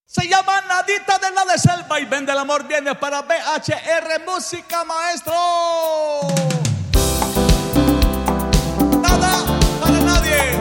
Se llama Nadita de la de Selva y Vende el Amor viene para BHR Música, maestro. Nada para nadie.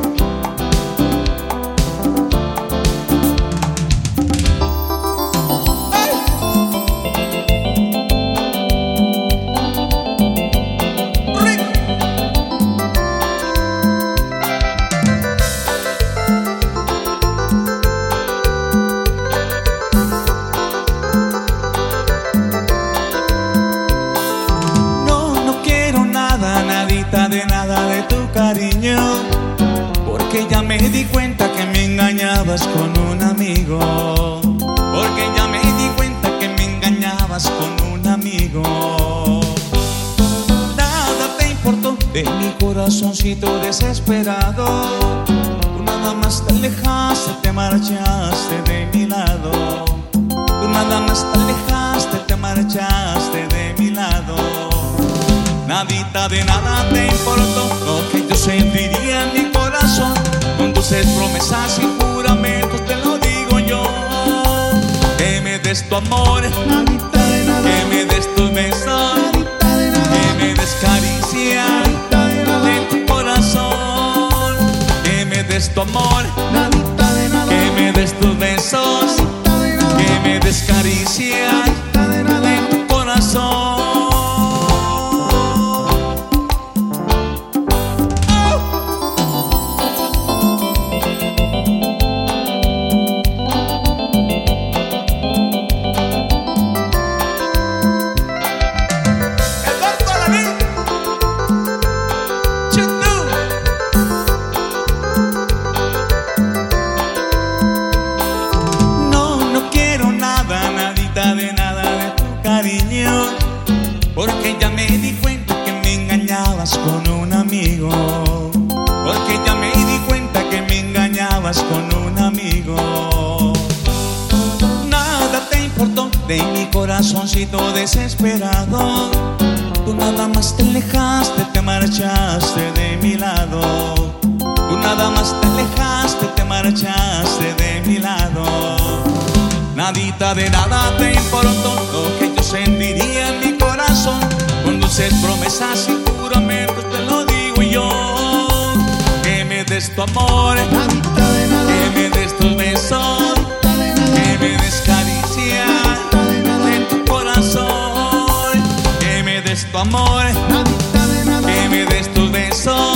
De nada de tu cariño, porque ya me di cuenta que me engañabas con un amigo. Porque ya me di cuenta que me engañabas con un amigo. Nada te importó de mi corazoncito desesperado. Tú nada más te alejaste, te marchaste de mi lado. Tú nada más te alejaste, te marchaste de mi lado. Nadita de nada te importó lo que yo sentiría en mi corazón. Con dulces promesas y juramentos te lo digo yo. Que me des tu amor, nadita de nada. Que me des tus besos, nadita de nada. Que me des caricia, nadita de nada. De tu corazón. Que me des tu amor, nadita de nada. Que me des tus besos, nadita de nada. Que me des caricia, nadita de nada. De tu corazón. Porque ya me di cuenta que me engañabas con un amigo. Porque ya me di cuenta que me engañabas con un amigo. Nada te importó de mi corazoncito desesperado. Tú nada más te alejaste, te marchaste de mi lado. Tú nada más te alejaste, te marchaste de mi lado. Nadita de nada te importó lo que yo sentiría en mi corazón. Con dulces promesas y juramentos te lo digo yo. Que me des tu amor, nadita de nada. Que me des tus besos, nadita de nada. Que me des caricia, nadita de nada. De tu corazón. Que me des tu amor, nadita de nada. Que me des tus besos.